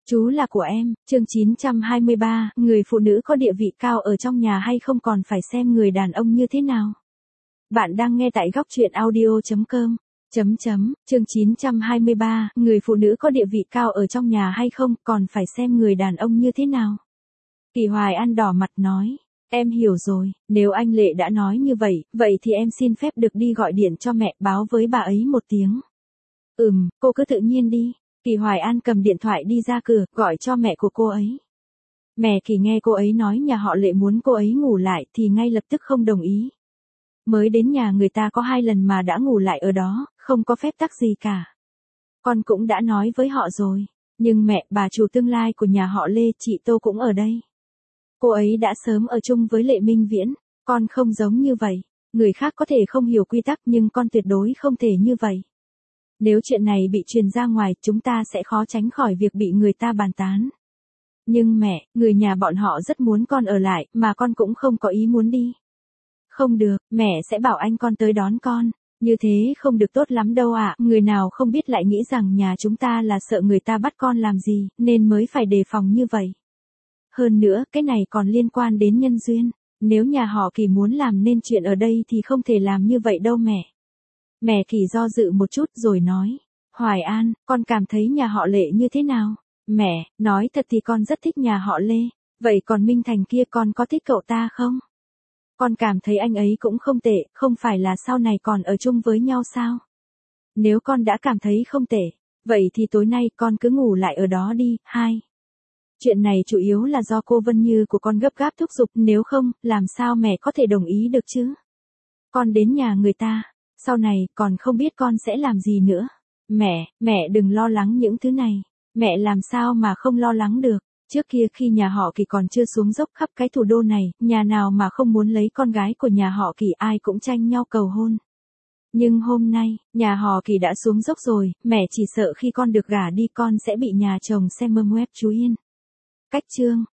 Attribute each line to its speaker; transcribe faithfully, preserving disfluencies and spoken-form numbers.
Speaker 1: Chú là của em, chương chín trăm hai mươi ba, người phụ nữ có địa vị cao ở trong nhà hay không còn phải xem người đàn ông như thế nào. Bạn đang nghe tại góc truyện audio chấm com. Chấm chấm, chương chín trăm hai mươi ba, người phụ nữ có địa vị cao ở trong nhà hay không còn phải xem người đàn ông như thế nào. Kỳ Hoài An đỏ mặt nói, em hiểu rồi, nếu anh Lệ đã nói như vậy, vậy thì em xin phép được đi gọi điện cho mẹ báo với bà ấy một tiếng. Ừm, cô cứ tự nhiên đi. Kỳ Hoài An cầm điện thoại đi ra cửa, gọi cho mẹ của cô ấy. Mẹ Kỳ nghe cô ấy nói nhà họ Lệ muốn cô ấy ngủ lại thì ngay lập tức không đồng ý. Mới đến nhà người ta có hai lần mà đã ngủ lại ở đó, không có phép tắc gì cả. Con cũng đã nói với họ rồi, nhưng mẹ, bà chủ tương lai của nhà họ Lê, chị Tô cũng ở đây. Cô ấy đã sớm ở chung với Lệ Minh Viễn, con không giống như vậy. Người khác có thể không hiểu quy tắc nhưng con tuyệt đối không thể như vậy. Nếu chuyện này bị truyền ra ngoài, chúng ta sẽ khó tránh khỏi việc bị người ta bàn tán. Nhưng mẹ, người nhà bọn họ rất muốn con ở lại, mà con cũng không có ý muốn đi. Không được, mẹ sẽ bảo anh con tới đón con. Như thế không được tốt lắm đâu ạ. Người nào không biết lại nghĩ rằng nhà chúng ta là sợ người ta bắt con làm gì, nên mới phải đề phòng như vậy. Hơn nữa, cái này còn liên quan đến nhân duyên. Nếu nhà họ Kỳ muốn làm nên chuyện ở đây thì không thể làm như vậy đâu mẹ. Mẹ Kỳ do dự một chút rồi nói, Hoài An, con cảm thấy nhà họ Lệ như thế nào? Mẹ, nói thật thì con rất thích nhà họ Lê, vậy còn Minh Thành kia con có thích cậu ta không? Con cảm thấy anh ấy cũng không tệ, không phải là sau này còn ở chung với nhau sao? Nếu con đã cảm thấy không tệ, vậy thì tối nay con cứ ngủ lại ở đó đi. Hai. Chuyện này chủ yếu là do cô Vân Như của con gấp gáp thúc giục, nếu không, làm sao mẹ có thể đồng ý được chứ? Con đến nhà người ta. Sau này, còn không biết con sẽ làm gì nữa. Mẹ, mẹ đừng lo lắng những thứ này. Mẹ làm sao mà không lo lắng được. Trước kia khi nhà họ Kỳ còn chưa xuống dốc khắp cái thủ đô này, nhà nào mà không muốn lấy con gái của nhà họ Kỳ, ai cũng tranh nhau cầu hôn. Nhưng hôm nay, nhà họ Kỳ đã xuống dốc rồi, mẹ chỉ sợ khi con được gả đi con sẽ bị nhà chồng xem mâm web chú Yên. Cách chương.